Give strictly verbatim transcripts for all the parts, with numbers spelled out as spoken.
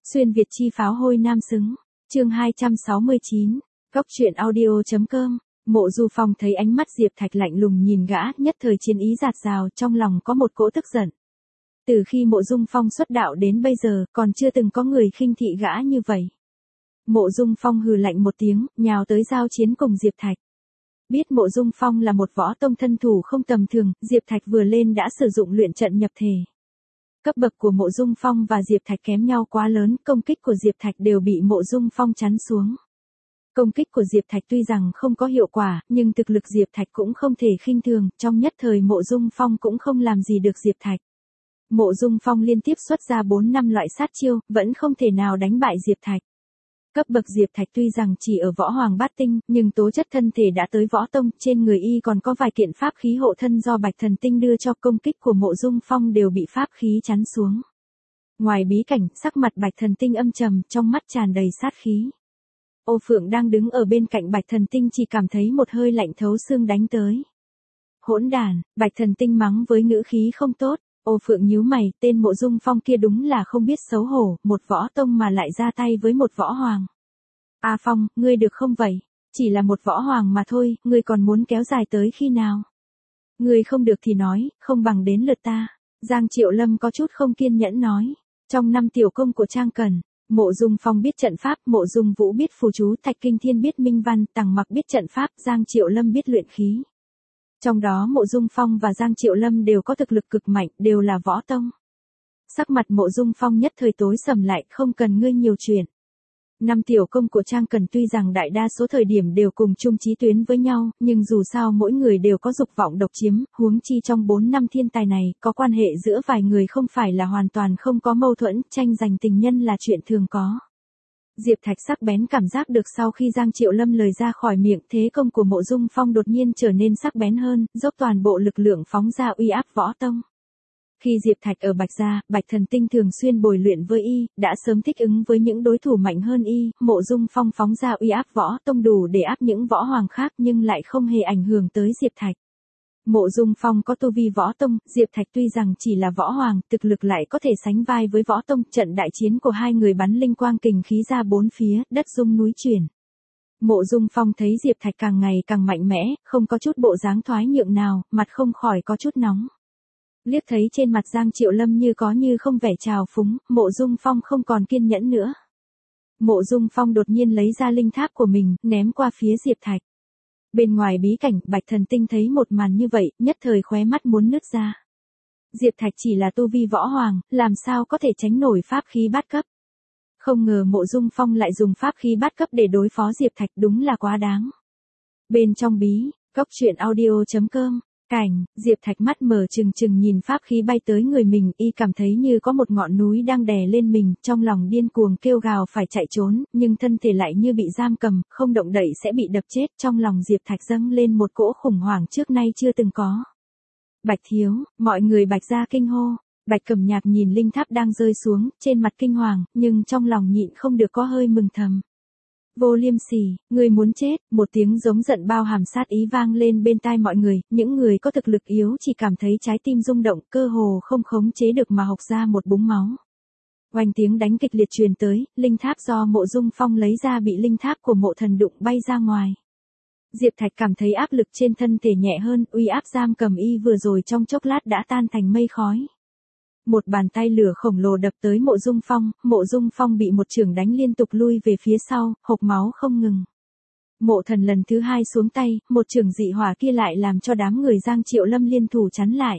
Xuyên Việt chi pháo hôi nam xứng. Chương hai trăm sáu mươi chín. Cóc truyện audio.com. Mộ Du Phong thấy ánh mắt Diệp Thạch lạnh lùng nhìn gã, nhất thời chiến ý dạt dào, trong lòng có một cỗ tức giận. Từ khi Mộ Dung Phong xuất đạo đến bây giờ, còn chưa từng có người khinh thị gã như vậy. Mộ Dung Phong hừ lạnh một tiếng, nhào tới giao chiến cùng Diệp Thạch. Biết Mộ Dung Phong là một võ tông thân thủ không tầm thường, Diệp Thạch vừa lên đã sử dụng luyện trận nhập thể. Cấp bậc của Mộ Dung Phong và Diệp Thạch kém nhau quá lớn, công kích của Diệp Thạch đều bị Mộ Dung Phong chắn xuống. Công kích của Diệp Thạch tuy rằng không có hiệu quả, nhưng thực lực Diệp Thạch cũng không thể khinh thường, trong nhất thời Mộ Dung Phong cũng không làm gì được Diệp Thạch. Mộ Dung Phong liên tiếp xuất ra bốn năm loại sát chiêu, vẫn không thể nào đánh bại Diệp Thạch. Cấp bậc Diệp Thạch tuy rằng chỉ ở võ hoàng bát tinh, nhưng tố chất thân thể đã tới võ tông, trên người y còn có vài kiện pháp khí hộ thân do Bạch Thần Tinh đưa cho, công kích của Mộ Dung Phong đều bị pháp khí chắn xuống. Ngoài bí cảnh, sắc mặt Bạch Thần Tinh âm trầm, trong mắt tràn đầy sát khí. Ô Phượng đang đứng ở bên cạnh Bạch Thần Tinh chỉ cảm thấy một hơi lạnh thấu xương đánh tới. Hỗn đàn, Bạch Thần Tinh mắng với ngữ khí không tốt. Ô Phượng nhíu mày, tên Mộ Dung Phong kia đúng là không biết xấu hổ, một võ tông mà lại ra tay với một võ hoàng. A Phong, ngươi được không vậy? Chỉ là một võ hoàng mà thôi, ngươi còn muốn kéo dài tới khi nào? Ngươi không được thì nói, không bằng đến lượt ta. Giang Triệu Lâm có chút không kiên nhẫn nói. Trong năm tiểu công của Trang Cẩn, Mộ Dung Phong biết trận pháp, Mộ Dung Vũ biết phù chú, Thạch Kinh Thiên biết minh văn, Tằng Mặc biết trận pháp, Giang Triệu Lâm biết luyện khí. Trong đó Mộ Dung Phong và Giang Triệu Lâm đều có thực lực cực mạnh, đều là võ tông. Sắc mặt Mộ Dung Phong nhất thời tối sầm lại, không cần ngươi nhiều chuyện. Năm tiểu công của Trang Cẩn tuy rằng đại đa số thời điểm đều cùng chung chí tuyến với nhau, nhưng dù sao mỗi người đều có dục vọng độc chiếm, huống chi trong bốn năm thiên tài này, có quan hệ giữa vài người không phải là hoàn toàn không có mâu thuẫn, tranh giành tình nhân là chuyện thường có. Diệp Thạch sắc bén cảm giác được sau khi Giang Triệu Lâm lời ra khỏi miệng, thế công của Mộ Dung Phong đột nhiên trở nên sắc bén hơn, dốc toàn bộ lực lượng phóng ra uy áp võ tông. Khi Diệp Thạch ở Bạch Gia, Bạch Thần Tinh thường xuyên bồi luyện với y, đã sớm thích ứng với những đối thủ mạnh hơn y, Mộ Dung Phong phóng ra uy áp võ tông đủ để áp những võ hoàng khác nhưng lại không hề ảnh hưởng tới Diệp Thạch. Mộ Dung Phong có tu vi võ tông, Diệp Thạch tuy rằng chỉ là võ hoàng, thực lực lại có thể sánh vai với võ tông, trận đại chiến của hai người bắn linh quang kình khí ra bốn phía, đất rung núi chuyển. Mộ Dung Phong thấy Diệp Thạch càng ngày càng mạnh mẽ, không có chút bộ dáng thoái nhượng nào, mặt không khỏi có chút nóng. Liếc thấy trên mặt Giang Triệu Lâm như có như không vẻ trào phúng, Mộ Dung Phong không còn kiên nhẫn nữa. Mộ Dung Phong đột nhiên lấy ra linh tháp của mình, ném qua phía Diệp Thạch. Bên ngoài bí cảnh, Bạch Thần Tinh thấy một màn như vậy, nhất thời khóe mắt muốn nứt ra. Diệp Thạch chỉ là tu vi võ hoàng, làm sao có thể tránh nổi pháp khí bát cấp. Không ngờ Mộ Dung Phong lại dùng pháp khí bát cấp để đối phó Diệp Thạch, đúng là quá đáng. Bên trong bí, cóc truyện audio.com. Cảnh, Diệp Thạch mắt mở trừng trừng nhìn pháp khí bay tới người mình, y cảm thấy như có một ngọn núi đang đè lên mình, trong lòng điên cuồng kêu gào phải chạy trốn, nhưng thân thể lại như bị giam cầm, không động đậy sẽ bị đập chết, trong lòng Diệp Thạch dâng lên một cỗ khủng hoảng trước nay chưa từng có. Bạch thiếu, mọi người Bạch gia kinh hô, Bạch Cẩm Nhạc nhìn linh tháp đang rơi xuống, trên mặt kinh hoàng, nhưng trong lòng nhịn không được có hơi mừng thầm. Vô Liêm Sỉ, ngươi muốn chết, một tiếng giống giận bao hàm sát ý vang lên bên tai mọi người, những người có thực lực yếu chỉ cảm thấy trái tim rung động, cơ hồ không khống chế được mà hộc ra một búng máu. Oanh tiếng đánh kịch liệt truyền tới, linh tháp do Mộ Dung Phong lấy ra bị linh tháp của Mộ Thần đụng bay ra ngoài. Diệp Thạch cảm thấy áp lực trên thân thể nhẹ hơn, uy áp giam cầm y vừa rồi trong chốc lát đã tan thành mây khói. Một bàn tay lửa khổng lồ đập tới Mộ Dung Phong, Mộ Dung Phong bị một chưởng đánh liên tục lui về phía sau, hộc máu không ngừng. Mộ Thần lần thứ hai xuống tay, một chưởng dị hỏa kia lại làm cho đám người Giang Triệu Lâm liên thủ chắn lại.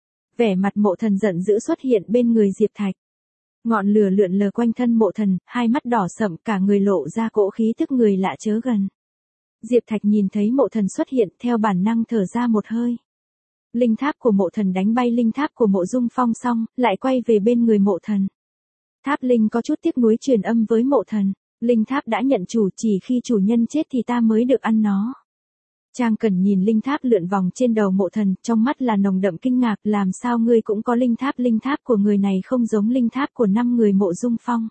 Vẻ mặt Mộ Thần giận dữ xuất hiện bên người Diệp Thạch. Ngọn lửa lượn lờ quanh thân Mộ Thần, hai mắt đỏ sậm, cả người lộ ra cỗ khí tức người lạ chớ gần. Diệp Thạch nhìn thấy Mộ Thần xuất hiện, theo bản năng thở ra một hơi. Linh tháp của Mộ Thần đánh bay linh tháp của Mộ Dung Phong xong, lại quay về bên người Mộ Thần. Tháp linh có chút tiếc nuối truyền âm với Mộ Thần, linh tháp đã nhận chủ, chỉ khi chủ nhân chết thì ta mới được ăn nó. Trang Cẩn nhìn linh tháp lượn vòng trên đầu Mộ Thần, trong mắt là nồng đậm kinh ngạc, làm sao ngươi cũng có linh tháp, linh tháp của người này không giống linh tháp của năm người Mộ Dung Phong.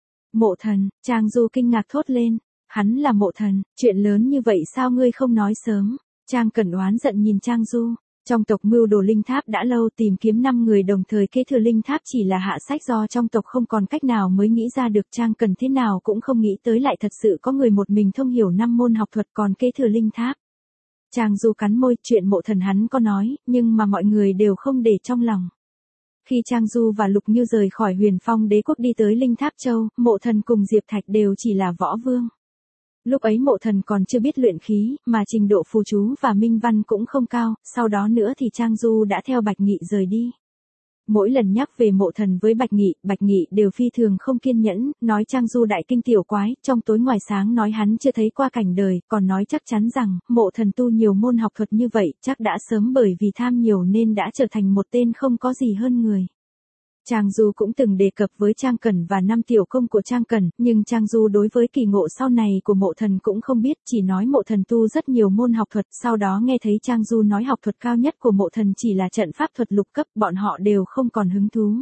Mộ Thần, Trang Du kinh ngạc thốt lên, hắn là Mộ Thần, chuyện lớn như vậy sao ngươi không nói sớm? Trang Cẩn oán giận nhìn Trang Du. Trong tộc mưu đồ linh tháp đã lâu, tìm kiếm năm người đồng thời kế thừa linh tháp chỉ là hạ sách do trong tộc không còn cách nào mới nghĩ ra được. Trang Cần thế nào cũng không nghĩ tới lại thật sự có người một mình thông hiểu năm môn học thuật còn kế thừa linh tháp. Trang Du cắn môi, chuyện Mộ Thần hắn có nói, nhưng mà mọi người đều không để trong lòng. Khi Trang Du và Lục Như rời khỏi Huyền Phong Đế quốc đi tới Linh Tháp Châu, Mộ Thần cùng Diệp Thạch đều chỉ là võ vương. Lúc ấy Mộ Thần còn chưa biết luyện khí, mà trình độ phù chú và minh văn cũng không cao, sau đó nữa thì Trang Du đã theo Bạch Nghị rời đi. Mỗi lần nhắc về Mộ Thần với Bạch Nghị, Bạch Nghị đều phi thường không kiên nhẫn, nói Trang Du đại kinh tiểu quái, trong tối ngoài sáng nói hắn chưa thấy qua cảnh đời, còn nói chắc chắn rằng, Mộ Thần tu nhiều môn học thuật như vậy, chắc đã sớm bởi vì tham nhiều nên đã trở thành một tên không có gì hơn người. Trang Du cũng từng đề cập với Trang Cẩn và năm tiểu công của Trang Cẩn, nhưng Trang Du đối với kỳ ngộ sau này của Mộ Thần cũng không biết, chỉ nói Mộ Thần tu rất nhiều môn học thuật, sau đó nghe thấy Trang Du nói học thuật cao nhất của Mộ Thần chỉ là trận pháp thuật lục cấp, bọn họ đều không còn hứng thú.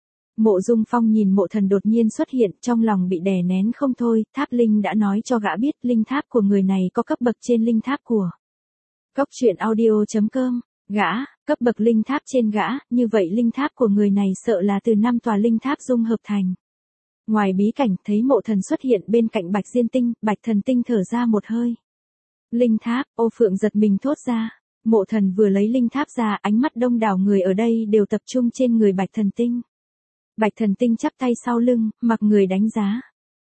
Mộ Dung Phong nhìn Mộ Thần đột nhiên xuất hiện, trong lòng bị đè nén không thôi, Tháp Linh đã nói cho gã biết linh tháp của người này có cấp bậc trên linh tháp của Cốc Truyện Audio chấm com. Gã, cấp bậc linh tháp trên gã, như vậy linh tháp của người này sợ là từ năm tòa linh tháp dung hợp thành. Ngoài bí cảnh thấy Mộ Thần xuất hiện bên cạnh Bạch Diên Tinh, Bạch Thần Tinh thở ra một hơi. Linh tháp, Ô Phượng giật mình thốt ra. Mộ Thần vừa lấy linh tháp ra, ánh mắt đông đảo người ở đây đều tập trung trên người Bạch Thần Tinh. Bạch Thần Tinh chắp tay sau lưng, mặc người đánh giá.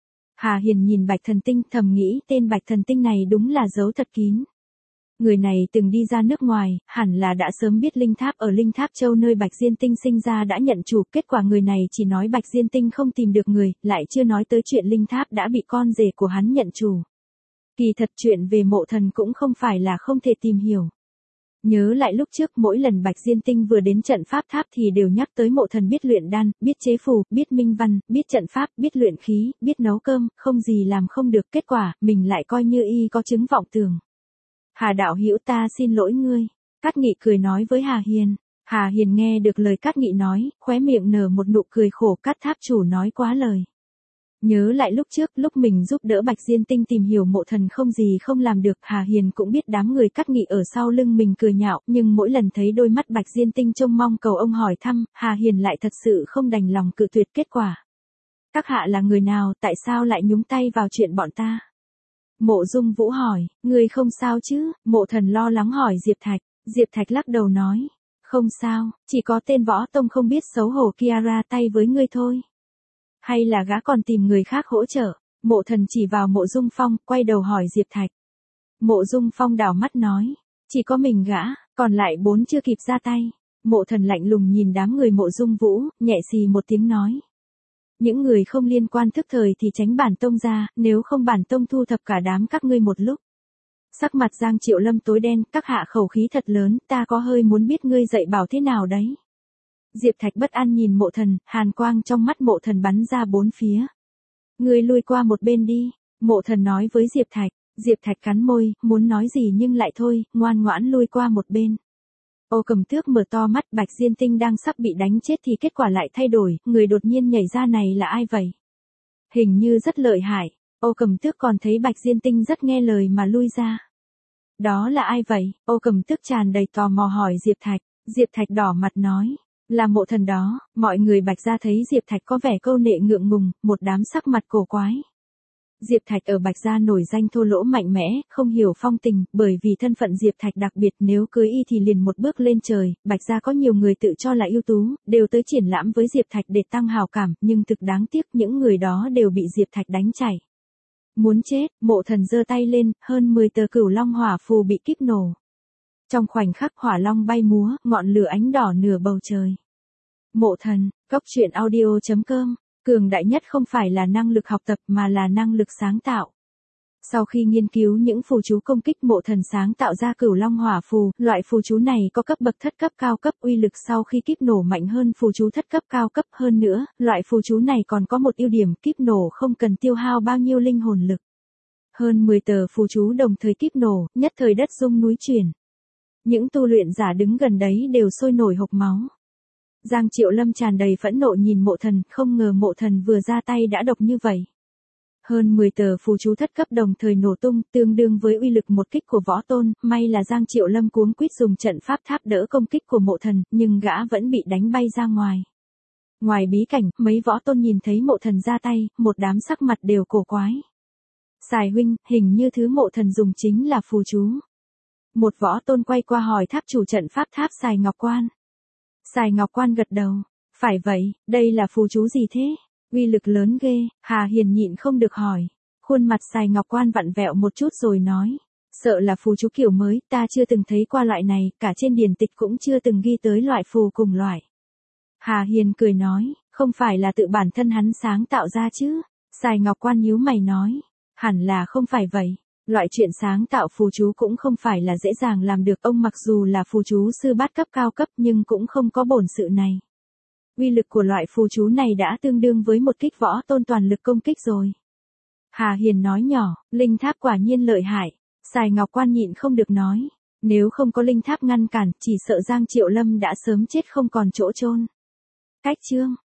Hà Hiền nhìn Bạch Thần Tinh thầm nghĩ tên Bạch Thần Tinh này đúng là giấu thật kín. Người này từng đi ra nước ngoài, hẳn là đã sớm biết linh tháp ở Linh Tháp Châu nơi Bạch Diên Tinh sinh ra đã nhận chủ, kết quả người này chỉ nói Bạch Diên Tinh không tìm được người, lại chưa nói tới chuyện linh tháp đã bị con rể của hắn nhận chủ. Kỳ thật chuyện về Mộ Thần cũng không phải là không thể tìm hiểu. Nhớ lại lúc trước mỗi lần Bạch Diên Tinh vừa đến trận pháp tháp thì đều nhắc tới Mộ Thần biết luyện đan, biết chế phù, biết minh văn, biết trận pháp, biết luyện khí, biết nấu cơm, không gì làm không được, kết quả, mình lại coi như y có chứng vọng tưởng. Hà đạo hữu ta xin lỗi ngươi. Cát Nghị cười nói với Hà Hiền. Hà Hiền nghe được lời Cát Nghị nói, khóe miệng nở một nụ cười khổ, Cát tháp chủ nói quá lời. Nhớ lại lúc trước, lúc mình giúp đỡ Bạch Diên Tinh tìm hiểu Mộ Thần không gì không làm được, Hà Hiền cũng biết đám người Cát Nghị ở sau lưng mình cười nhạo, nhưng mỗi lần thấy đôi mắt Bạch Diên Tinh trông mong cầu ông hỏi thăm, Hà Hiền lại thật sự không đành lòng cự tuyệt kết quả. Các hạ là người nào, tại sao lại nhúng tay vào chuyện bọn ta? Mộ Dung Vũ hỏi, ngươi không sao chứ? Mộ Thần lo lắng hỏi Diệp Thạch. Diệp Thạch lắc đầu nói, không sao, chỉ có tên võ tông không biết xấu hổ kia ra tay với ngươi thôi. Hay là gã còn tìm người khác hỗ trợ? Mộ Thần chỉ vào Mộ Dung Phong, quay đầu hỏi Diệp Thạch. Mộ Dung Phong đảo mắt nói, chỉ có mình gã, còn lại bốn chưa kịp ra tay. Mộ Thần lạnh lùng nhìn đám người Mộ Dung Vũ, nhẹ xì một tiếng nói. Những người không liên quan thức thời thì tránh bản tông ra, nếu không bản tông thu thập cả đám các ngươi một lúc. Sắc mặt Giang Triệu Lâm tối đen, các hạ khẩu khí thật lớn, ta có hơi muốn biết ngươi dạy bảo thế nào đấy. Diệp Thạch bất an nhìn Mộ Thần, hàn quang trong mắt Mộ Thần bắn ra bốn phía. Ngươi lui qua một bên đi, Mộ Thần nói với Diệp Thạch. Diệp Thạch cắn môi, muốn nói gì nhưng lại thôi, ngoan ngoãn lui qua một bên. Ô Cầm Tước mở to mắt, Bạch Diên Tinh đang sắp bị đánh chết thì kết quả lại thay đổi, người đột nhiên nhảy ra này là ai vậy? Hình như rất lợi hại, Ô Cầm Tước còn thấy Bạch Diên Tinh rất nghe lời mà lui ra. Đó là ai vậy? Ô Cầm Tước tràn đầy tò mò hỏi Diệp Thạch. Diệp Thạch đỏ mặt nói, là Mộ Thần đó. Mọi người Bạch gia thấy Diệp Thạch có vẻ câu nệ ngượng ngùng, một đám sắc mặt cổ quái. Diệp Thạch ở Bạch gia nổi danh thô lỗ mạnh mẽ, không hiểu phong tình, bởi vì thân phận Diệp Thạch đặc biệt, nếu cưới y thì liền một bước lên trời. Bạch gia có nhiều người tự cho là ưu tú, đều tới triển lãm với Diệp Thạch để tăng hào cảm, nhưng thực đáng tiếc những người đó đều bị Diệp Thạch đánh chảy. Muốn chết, Mộ Thần giơ tay lên, hơn mười tờ cửu long hỏa phù bị kíp nổ. Trong khoảnh khắc hỏa long bay múa, ngọn lửa ánh đỏ nửa bầu trời. Mộ Thần, Cốc Truyện Audio chấm com. Cường đại nhất không phải là năng lực học tập mà là năng lực sáng tạo. Sau khi nghiên cứu những phù chú công kích, Mộ Thần sáng tạo ra cửu long hỏa phù, loại phù chú này có cấp bậc thất cấp cao cấp, uy lực sau khi kíp nổ mạnh hơn phù chú thất cấp cao cấp, hơn nữa, loại phù chú này còn có một ưu điểm, kíp nổ không cần tiêu hao bao nhiêu linh hồn lực. Hơn mười tờ phù chú đồng thời kíp nổ, nhất thời đất rung núi chuyển. Những tu luyện giả đứng gần đấy đều sôi nổi hộc máu. Giang Triệu Lâm tràn đầy phẫn nộ nhìn Mộ Thần, không ngờ Mộ Thần vừa ra tay đã độc như vậy. Hơn mười tờ phù chú thất cấp đồng thời nổ tung, tương đương với uy lực một kích của võ tôn, may là Giang Triệu Lâm cuống quýt dùng trận pháp tháp đỡ công kích của mộ thần, nhưng gã vẫn bị đánh bay ra ngoài. Ngoài bí cảnh, mấy võ tôn nhìn thấy mộ thần ra tay, một đám sắc mặt đều cổ quái. Sài huynh, hình như thứ mộ thần dùng chính là phù chú. Một võ tôn quay qua hỏi tháp chủ trận pháp tháp Sài Ngọc Quan. Sài Ngọc Quan gật đầu. Phải vậy, đây là phù chú gì thế? Uy lực lớn ghê, Hà Hiền nhịn không được hỏi. Khuôn mặt Sài Ngọc Quan vặn vẹo một chút rồi nói. Sợ là phù chú kiểu mới, ta chưa từng thấy qua loại này, cả trên điển tịch cũng chưa từng ghi tới loại phù cùng loại. Hà Hiền cười nói, không phải là tự bản thân hắn sáng tạo ra chứ? Sài Ngọc Quan nhíu mày nói, hẳn là không phải vậy. Loại chuyện sáng tạo phù chú cũng không phải là dễ dàng làm được, ông mặc dù là phù chú sư bát cấp cao cấp nhưng cũng không có bổn sự này. Uy lực của loại phù chú này đã tương đương với một kích võ tôn toàn lực công kích rồi. Hà Hiền nói nhỏ, linh tháp quả nhiên lợi hại. Sài Ngọc Quan nhịn không được nói, nếu không có linh tháp ngăn cản, chỉ sợ Giang Triệu Lâm đã sớm chết không còn chỗ chôn. Cách chương